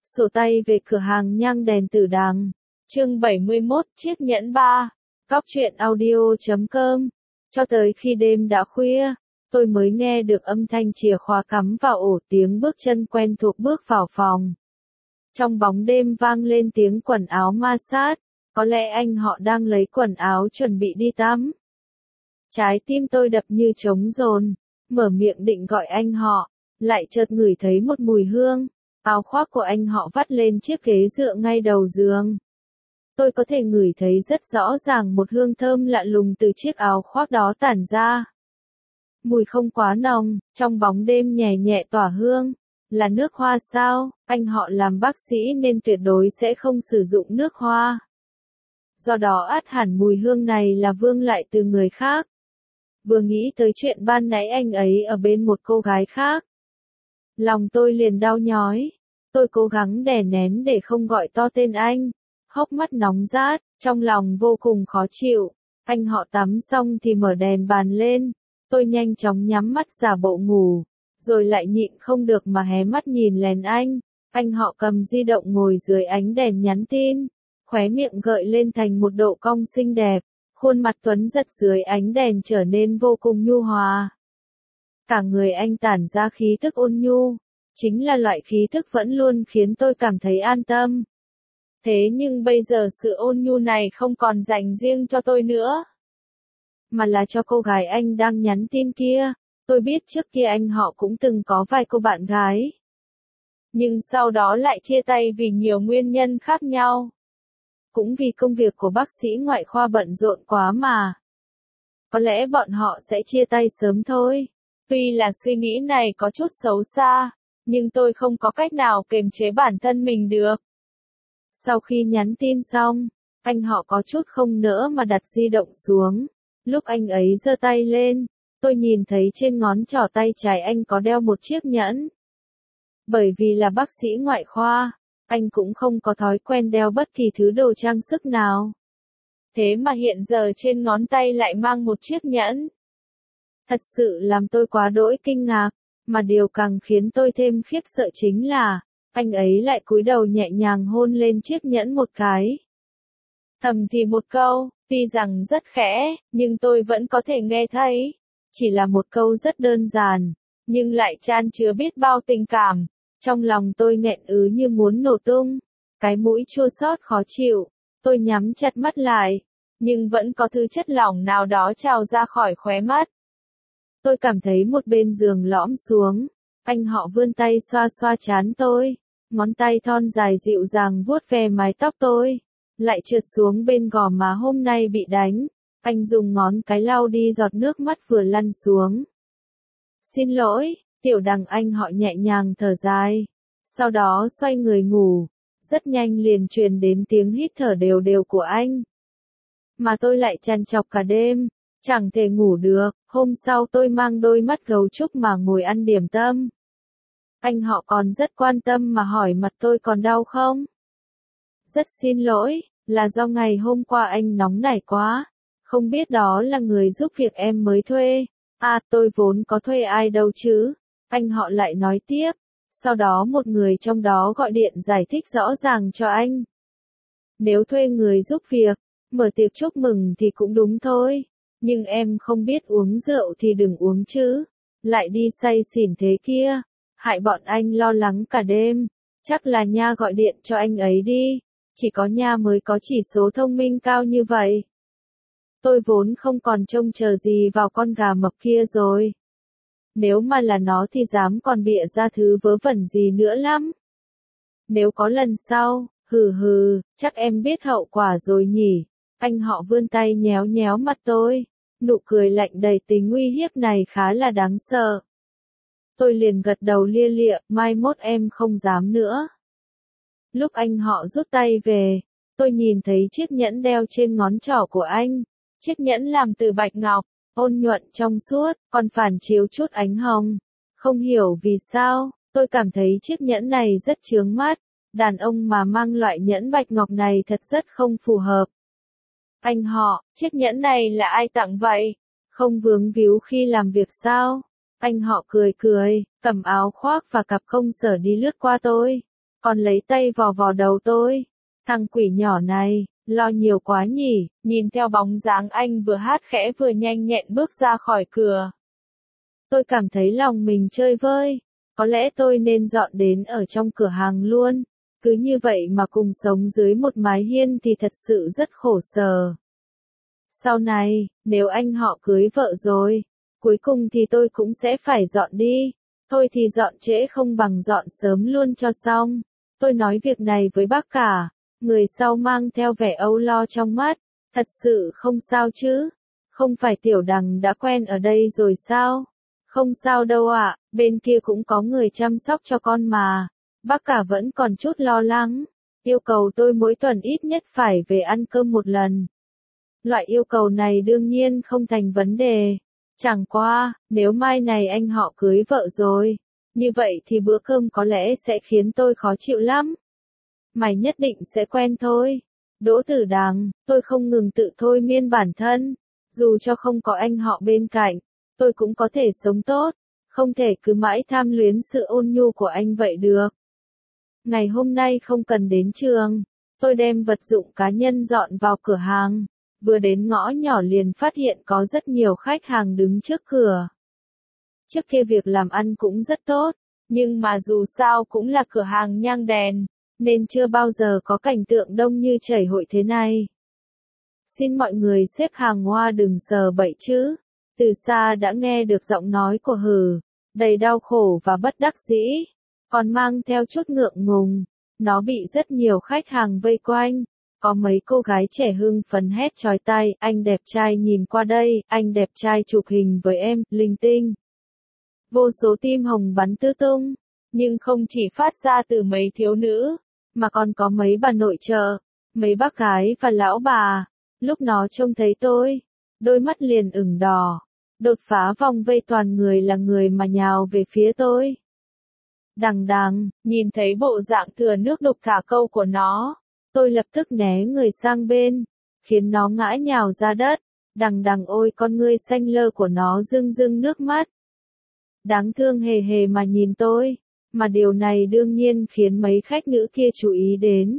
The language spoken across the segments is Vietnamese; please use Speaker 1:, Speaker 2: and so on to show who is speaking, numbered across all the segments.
Speaker 1: Sổ tay về cửa hàng nhang đèn Tử Đằng. Chương 71, chiếc nhẫn 3. Góc truyện audio.com. Cho tới khi đêm đã khuya, tôi mới nghe được âm thanh chìa khóa cắm vào ổ, tiếng bước chân quen thuộc bước vào phòng. Trong bóng đêm vang lên tiếng quần áo ma sát, có lẽ anh họ đang lấy quần áo chuẩn bị đi tắm. Trái tim tôi đập như trống dồn, mở miệng định gọi anh họ, lại chợt ngửi thấy một mùi hương. Áo khoác của anh họ vắt lên chiếc ghế dựa ngay đầu giường. Tôi có thể ngửi thấy rất rõ ràng một hương thơm lạ lùng từ chiếc áo khoác đó tản ra. Mùi không quá nồng, trong bóng đêm nhẹ nhẹ tỏa hương. Là nước hoa sao? Anh họ làm bác sĩ nên tuyệt đối sẽ không sử dụng nước hoa. Do đó ắt hẳn mùi hương này là vương lại từ người khác. Vừa nghĩ tới chuyện ban nãy anh ấy ở bên một cô gái khác, lòng tôi liền đau nhói. Tôi cố gắng đè nén để không gọi to tên anh. Hốc mắt nóng rát, trong lòng vô cùng khó chịu. Anh họ tắm xong thì mở đèn bàn lên. Tôi nhanh chóng nhắm mắt giả bộ ngủ, rồi lại nhịn không được mà hé mắt nhìn lén anh. Anh họ cầm di động ngồi dưới ánh đèn nhắn tin, khóe miệng gợi lên thành một độ cong xinh đẹp. Khuôn mặt tuấn giật dưới ánh đèn trở nên vô cùng nhu hòa. Cả người anh tản ra khí tức ôn nhu, chính là loại khí tức vẫn luôn khiến tôi cảm thấy an tâm. Thế nhưng bây giờ sự ôn nhu này không còn dành riêng cho tôi nữa, mà là cho cô gái anh đang nhắn tin kia. Tôi biết trước kia anh họ cũng từng có vài cô bạn gái, nhưng sau đó lại chia tay vì nhiều nguyên nhân khác nhau. Cũng vì công việc của bác sĩ ngoại khoa bận rộn quá mà. Có lẽ bọn họ sẽ chia tay sớm thôi. Tuy là suy nghĩ này có chút xấu xa, nhưng tôi không có cách nào kiềm chế bản thân mình được. Sau khi nhắn tin xong, anh họ có chút không nỡ mà đặt di động xuống. Lúc anh ấy giơ tay lên, tôi nhìn thấy trên ngón trỏ tay trái anh có đeo một chiếc nhẫn. Bởi vì là bác sĩ ngoại khoa, anh cũng không có thói quen đeo bất kỳ thứ đồ trang sức nào. Thế mà hiện giờ trên ngón tay lại mang một chiếc nhẫn. Thật sự làm tôi quá đỗi kinh ngạc, mà điều càng khiến tôi thêm khiếp sợ chính là, anh ấy lại cúi đầu nhẹ nhàng hôn lên chiếc nhẫn một cái. Thầm thì một câu, tuy rằng rất khẽ, nhưng tôi vẫn có thể nghe thấy. Chỉ là một câu rất đơn giản, nhưng lại chan chứa biết bao tình cảm. Trong lòng tôi nghẹn ứ như muốn nổ tung, cái mũi chua xót khó chịu. Tôi nhắm chặt mắt lại, nhưng vẫn có thứ chất lỏng nào đó trào ra khỏi khóe mắt. Tôi cảm thấy một bên giường lõm xuống, anh họ vươn tay xoa xoa trán tôi, ngón tay thon dài dịu dàng vuốt ve mái tóc tôi, lại trượt xuống bên gò má hôm nay bị đánh. Anh dùng ngón cái lau đi giọt nước mắt vừa lăn xuống. Xin lỗi, Tiểu Đằng, anh họ nhẹ nhàng thở dài. Sau đó xoay người ngủ, rất nhanh liền truyền đến tiếng hít thở đều đều của anh. Mà tôi lại trằn trọc cả đêm, chẳng thể ngủ được. Hôm sau tôi mang đôi mắt gấu trúc mà ngồi ăn điểm tâm. Anh họ còn rất quan tâm mà hỏi mặt tôi còn đau không. Rất xin lỗi, là do ngày hôm qua anh nóng nảy quá. Không biết đó là người giúp việc em mới thuê. À, tôi vốn có thuê ai đâu chứ. Anh họ lại nói tiếp. Sau đó một người trong đó gọi điện giải thích rõ ràng cho anh. Nếu thuê người giúp việc, mở tiệc chúc mừng thì cũng đúng thôi. Nhưng em không biết uống rượu thì đừng uống chứ. Lại đi say xỉn thế kia. Hại bọn anh lo lắng cả đêm. Chắc là Nha gọi điện cho anh ấy đi. Chỉ có Nha mới có chỉ số thông minh cao như vậy. Tôi vốn không còn trông chờ gì vào con gà mập kia rồi. Nếu mà là nó thì dám còn bịa ra thứ vớ vẩn gì nữa lắm. Nếu có lần sau, chắc em biết hậu quả rồi nhỉ. Anh họ vươn tay nhéo nhéo mặt tôi. Nụ cười lạnh đầy tính uy hiếp này khá là đáng sợ. Tôi liền gật đầu lia lịa, mai mốt em không dám nữa. Lúc anh họ rút tay về, tôi nhìn thấy chiếc nhẫn đeo trên ngón trỏ của anh. Chiếc nhẫn làm từ bạch ngọc, ôn nhuận trong suốt, còn phản chiếu chút ánh hồng. Không hiểu vì sao, tôi cảm thấy chiếc nhẫn này rất chướng mắt. Đàn ông mà mang loại nhẫn bạch ngọc này thật rất không phù hợp. Anh họ, chiếc nhẫn này là ai tặng vậy? Không vướng víu khi làm việc sao? Anh họ cười cười, cầm áo khoác và cặp công sở đi lướt qua tôi. còn lấy tay vò vò đầu tôi. Thằng quỷ nhỏ này, lo nhiều quá nhỉ, nhìn theo bóng dáng anh vừa hát khẽ vừa nhanh nhẹn bước ra khỏi cửa. Tôi cảm thấy lòng mình chơi vơi, có lẽ tôi nên dọn đến ở trong cửa hàng luôn, cứ như vậy mà cùng sống dưới một mái hiên thì thật sự rất khổ sở. Sau này, nếu anh họ cưới vợ rồi, cuối cùng thì tôi cũng sẽ phải dọn đi, thôi thì dọn trễ không bằng dọn sớm luôn cho xong. Tôi nói việc này với bác cả, người sau mang theo vẻ âu lo trong mắt, thật sự không sao chứ, không phải Tiểu Đằng đã quen ở đây rồi sao? Không sao đâu ạ, bên kia cũng có người chăm sóc cho con mà. Bác cả vẫn còn chút lo lắng, yêu cầu tôi mỗi tuần ít nhất phải về ăn cơm một lần. Loại yêu cầu này đương nhiên không thành vấn đề. Chẳng qua, nếu mai này anh họ cưới vợ rồi, như vậy thì bữa cơm có lẽ sẽ khiến tôi khó chịu lắm. Mày nhất định sẽ quen thôi. Đỗ Tử Đằng, tôi không ngừng tự thôi miên bản thân. Dù cho không có anh họ bên cạnh, tôi cũng có thể sống tốt. Không thể cứ mãi tham luyến sự ôn nhu của anh vậy được. Ngày hôm nay không cần đến trường. Tôi đem vật dụng cá nhân dọn vào cửa hàng. Vừa đến ngõ nhỏ liền phát hiện có rất nhiều khách hàng đứng trước cửa. Trước kia việc làm ăn cũng rất tốt, nhưng mà dù sao cũng là cửa hàng nhang đèn, nên chưa bao giờ có cảnh tượng đông như chảy hội thế này. Xin mọi người xếp hàng hoa đừng sờ bậy chứ. Từ xa đã nghe được giọng nói của Hử, đầy đau khổ và bất đắc dĩ, còn mang theo chút ngượng ngùng. Nó bị rất nhiều khách hàng vây quanh. Có mấy cô gái trẻ hưng phấn hét chói tai, anh đẹp trai nhìn qua đây, anh đẹp trai chụp hình với em, linh tinh. Vô số tim hồng bắn tứ tung, nhưng không chỉ phát ra từ mấy thiếu nữ, mà còn có mấy bà nội trợ, mấy bác gái và lão bà. Lúc nó trông thấy tôi, đôi mắt liền ửng đỏ, đột phá vòng vây toàn người là người mà nhào về phía tôi. Đằng đằng, nhìn thấy bộ dạng thừa nước đục thả câu của nó. Tôi lập tức né người sang bên, khiến nó ngã nhào ra đất. Đằng đằng ôi con ngươi xanh lơ của nó rưng rưng nước mắt. Đáng thương hề hề mà nhìn tôi, mà điều này đương nhiên khiến mấy khách nữ kia chú ý đến.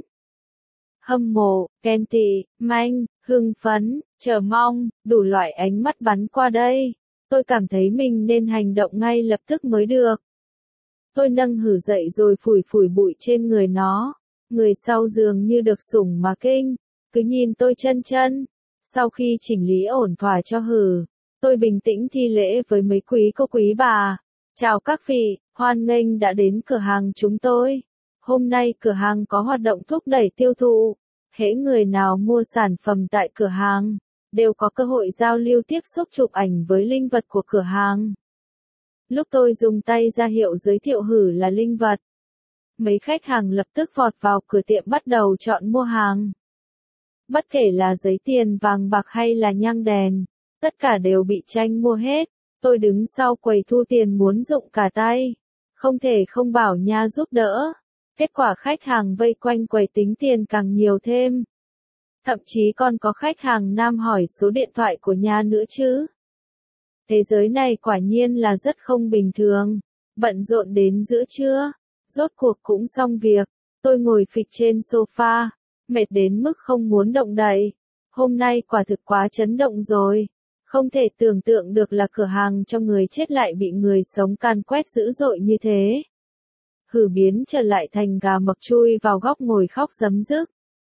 Speaker 1: Hâm mộ, ghen tị, manh, hưng phấn, chờ mong, đủ loại ánh mắt bắn qua đây. Tôi cảm thấy mình nên hành động ngay lập tức mới được. Tôi nâng Hử dậy rồi phủi phủi bụi trên người nó. Người sau dường như được sủng mà kinh, cứ nhìn tôi chân chân. Sau khi chỉnh lý ổn thỏa cho Hử, tôi bình tĩnh thi lễ với mấy quý cô quý bà. Chào các vị, hoan nghênh đã đến cửa hàng chúng tôi. Hôm nay cửa hàng có hoạt động thúc đẩy tiêu thụ. Hễ người nào mua sản phẩm tại cửa hàng, đều có cơ hội giao lưu tiếp xúc chụp ảnh với linh vật của cửa hàng. Lúc tôi dùng tay ra hiệu giới thiệu Hử là linh vật, mấy khách hàng lập tức vọt vào cửa tiệm bắt đầu chọn mua hàng. Bất kể là giấy tiền vàng bạc hay là nhang đèn, tất cả đều bị tranh mua hết. Tôi đứng sau quầy thu tiền muốn rụng cả tay. Không thể không bảo nha giúp đỡ. Kết quả khách hàng vây quanh quầy tính tiền càng nhiều thêm. Thậm chí còn có khách hàng nam hỏi số điện thoại của nha nữa chứ. Thế giới này quả nhiên là rất không bình thường. Bận rộn đến giữa trưa. Rốt cuộc cũng xong việc, tôi ngồi phịch trên sofa, mệt đến mức không muốn động đậy. Hôm nay quả thực quá chấn động rồi. Không thể tưởng tượng được là cửa hàng cho người chết lại bị người sống càn quét dữ dội như thế. Hử biến trở lại thành gà mập chui vào góc ngồi khóc rấm rức.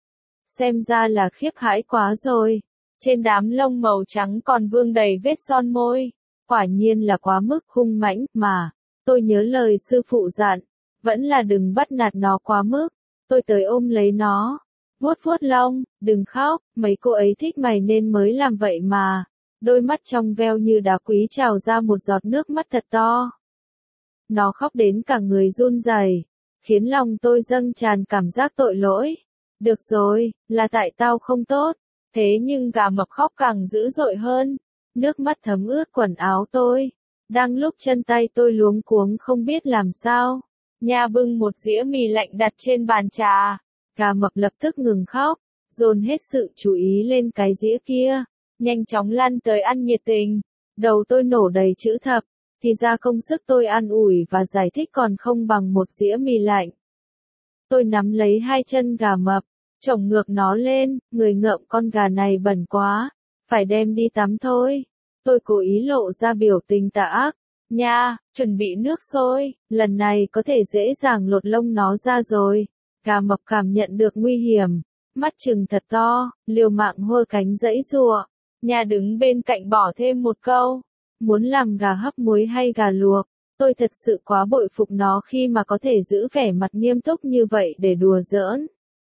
Speaker 1: Xem ra là khiếp hãi quá rồi. Trên đám lông màu trắng còn vương đầy vết son môi. Quả nhiên là quá mức hung mãnh mà. Tôi nhớ lời sư phụ dặn. Vẫn là đừng bắt nạt nó quá mức. Tôi tới ôm lấy nó. Vuốt vuốt lông, đừng khóc, mấy cô ấy thích mày nên mới làm vậy mà. Đôi mắt trong veo như đá quý trào ra một giọt nước mắt thật to. Nó khóc đến cả người run rẩy, khiến lòng tôi dâng tràn cảm giác tội lỗi. Được rồi, là tại tao không tốt. Thế nhưng gà mập khóc càng dữ dội hơn. Nước mắt thấm ướt quần áo tôi. Đang lúc chân tay tôi luống cuống không biết làm sao. Nha bưng một dĩa mì lạnh đặt trên bàn trà. Gà mập lập tức ngừng khóc, dồn hết sự chú ý lên cái dĩa kia, nhanh chóng lăn tới ăn nhiệt tình. Đầu tôi nổ đầy chữ thập, thì ra công sức tôi an ủi và giải thích còn không bằng một dĩa mì lạnh. Tôi nắm lấy hai chân gà mập, chổng ngược nó lên, người ngợm con gà này bẩn quá, phải đem đi tắm thôi. Tôi cố ý lộ ra biểu tình tà ác. Nha, chuẩn bị nước sôi, lần này có thể dễ dàng lột lông nó ra rồi. Gà mập cảm nhận được nguy hiểm, mắt trừng thật to, liều mạng hôi cánh giãy giụa. Nha đứng bên cạnh bỏ thêm một câu, muốn làm gà hấp muối hay gà luộc. Tôi thật sự quá bội phục nó khi mà có thể giữ vẻ mặt nghiêm túc như vậy để đùa giỡn.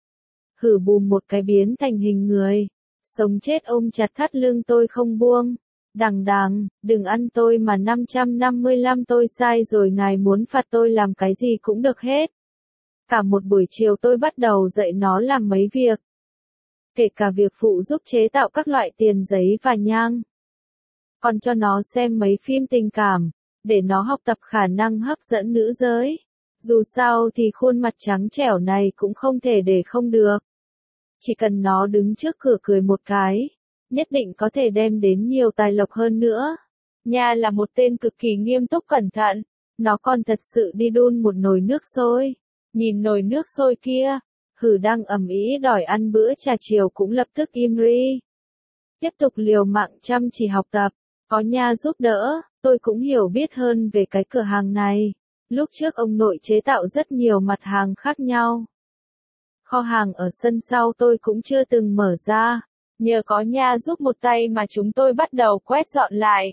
Speaker 1: Hử bùm một cái biến thành hình người, sống chết ôm chặt thắt lưng tôi không buông. Đằng đằng, đừng ăn tôi mà 555 tôi sai rồi, ngài muốn phạt tôi làm cái gì cũng được hết. Cả một buổi chiều tôi bắt đầu dạy nó làm mấy việc. Kể cả việc phụ giúp chế tạo các loại tiền giấy và nhang. Còn cho nó xem mấy phim tình cảm, để nó học tập khả năng hấp dẫn nữ giới. Dù sao thì khuôn mặt trắng trẻo này cũng không thể để không được. Chỉ cần nó đứng trước cửa cười một cái, nhất định có thể đem đến nhiều tài lộc hơn nữa. Nha là một tên cực kỳ nghiêm túc cẩn thận, nó còn thật sự đi đun một nồi nước sôi. Nhìn nồi nước sôi kia, Hử đang ầm ĩ đòi ăn bữa trà chiều cũng lập tức im ri. Tiếp tục liều mạng chăm chỉ học tập, có Nha giúp đỡ, tôi cũng hiểu biết hơn về cái cửa hàng này. Lúc trước ông nội chế tạo rất nhiều mặt hàng khác nhau. Kho hàng ở sân sau tôi cũng chưa từng mở ra. Nhờ có Nha giúp một tay mà chúng tôi bắt đầu quét dọn lại.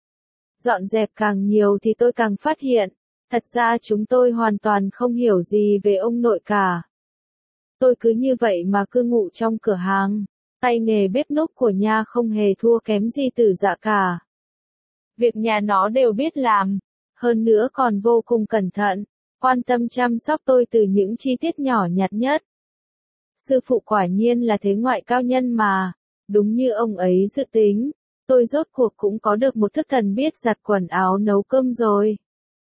Speaker 1: Dọn dẹp càng nhiều thì tôi càng phát hiện, thật ra chúng tôi hoàn toàn không hiểu gì về ông nội cả. Tôi cứ như vậy mà cư ngụ trong cửa hàng, tay nghề bếp núc của Nha không hề thua kém gì Tử Dạ cả. Việc nhà nó đều biết làm, hơn nữa còn vô cùng cẩn thận, quan tâm chăm sóc tôi từ những chi tiết nhỏ nhặt nhất. Sư phụ quả nhiên là thế ngoại cao nhân mà, đúng như ông ấy dự tính, tôi rốt cuộc cũng có được một thức thần biết giặt quần áo nấu cơm rồi.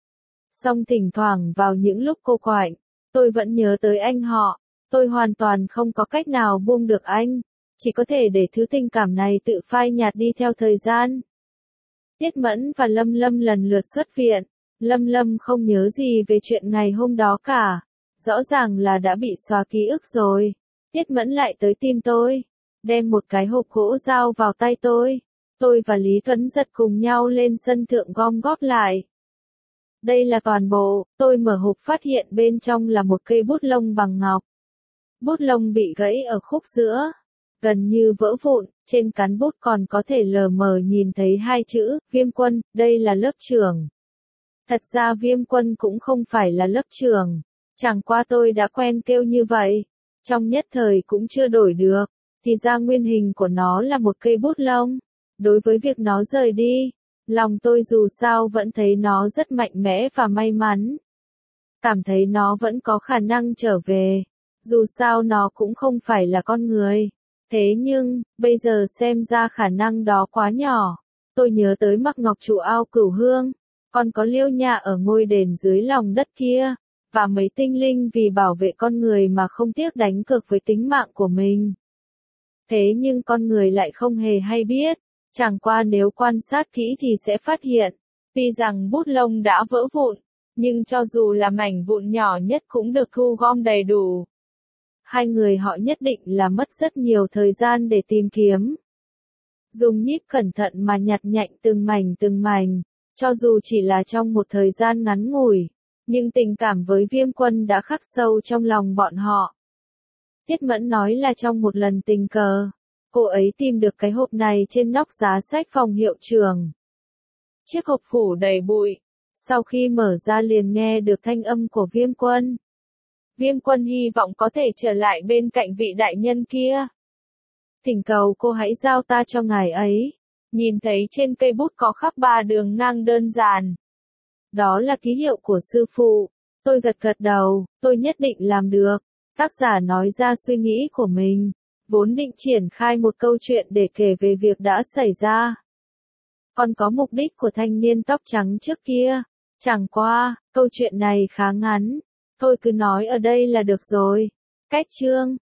Speaker 1: Song thỉnh thoảng vào những lúc cô quạnh, tôi vẫn nhớ tới anh họ, tôi hoàn toàn không có cách nào buông được anh, chỉ có thể để thứ tình cảm này tự phai nhạt đi theo thời gian. Tiết Mẫn và Lâm Lâm lần lượt xuất viện, Lâm Lâm không nhớ gì về chuyện ngày hôm đó cả, rõ ràng là đã bị xóa ký ức rồi. Tiết Mẫn lại tới tìm tôi, đem một cái hộp gỗ dao vào tay tôi và Lý Tuấn Giật cùng nhau lên sân thượng gom góp lại. Đây là toàn bộ, tôi mở hộp phát hiện bên trong là một cây bút lông bằng ngọc. Bút lông bị gãy ở khúc giữa, gần như vỡ vụn, trên cán bút còn có thể lờ mờ nhìn thấy hai chữ, Viêm Quân, đây là lớp trưởng. Thật ra Viêm Quân cũng không phải là lớp trưởng, chẳng qua tôi đã quen kêu như vậy, trong nhất thời cũng chưa đổi được, thì ra nguyên hình của nó là một cây bút lông. Đối với việc nó rời đi, lòng tôi dù sao vẫn thấy nó rất mạnh mẽ và may mắn. Cảm thấy nó vẫn có khả năng trở về, dù sao nó cũng không phải là con người. Thế nhưng, bây giờ xem ra khả năng đó quá nhỏ. Tôi nhớ tới Mạc Ngọc Trụ ao Cửu Hương, còn có Liêu Nha ở ngôi đền dưới lòng đất kia, và mấy tinh linh vì bảo vệ con người mà không tiếc đánh cược với tính mạng của mình. Thế nhưng con người lại không hề hay biết, chẳng qua nếu quan sát kỹ thì sẽ phát hiện, tuy rằng bút lông đã vỡ vụn, nhưng cho dù là mảnh vụn nhỏ nhất cũng được thu gom đầy đủ. Hai người họ nhất định là mất rất nhiều thời gian để tìm kiếm. Dùng nhíp cẩn thận mà nhặt nhạnh từng mảnh, cho dù chỉ là trong một thời gian ngắn ngủi, nhưng tình cảm với Viêm Quân đã khắc sâu trong lòng bọn họ. Tiết Mẫn nói là trong một lần tình cờ, cô ấy tìm được cái hộp này trên nóc giá sách phòng hiệu trưởng. Chiếc hộp phủ đầy bụi, sau khi mở ra liền nghe được thanh âm của Viêm Quân. Viêm Quân hy vọng có thể trở lại bên cạnh vị đại nhân kia. Thỉnh cầu cô hãy giao ta cho ngài ấy. Nhìn thấy trên cây bút có khắc 3 đường ngang đơn giản. Đó là ký hiệu của sư phụ. Tôi gật gật đầu, tôi nhất định làm được. Tác giả nói ra suy nghĩ của mình, vốn định triển khai một câu chuyện để kể về việc đã xảy ra. Còn có mục đích của thanh niên tóc trắng trước kia. Chẳng qua, câu chuyện này khá ngắn. Tôi cứ nói ở đây là được rồi. Cách chương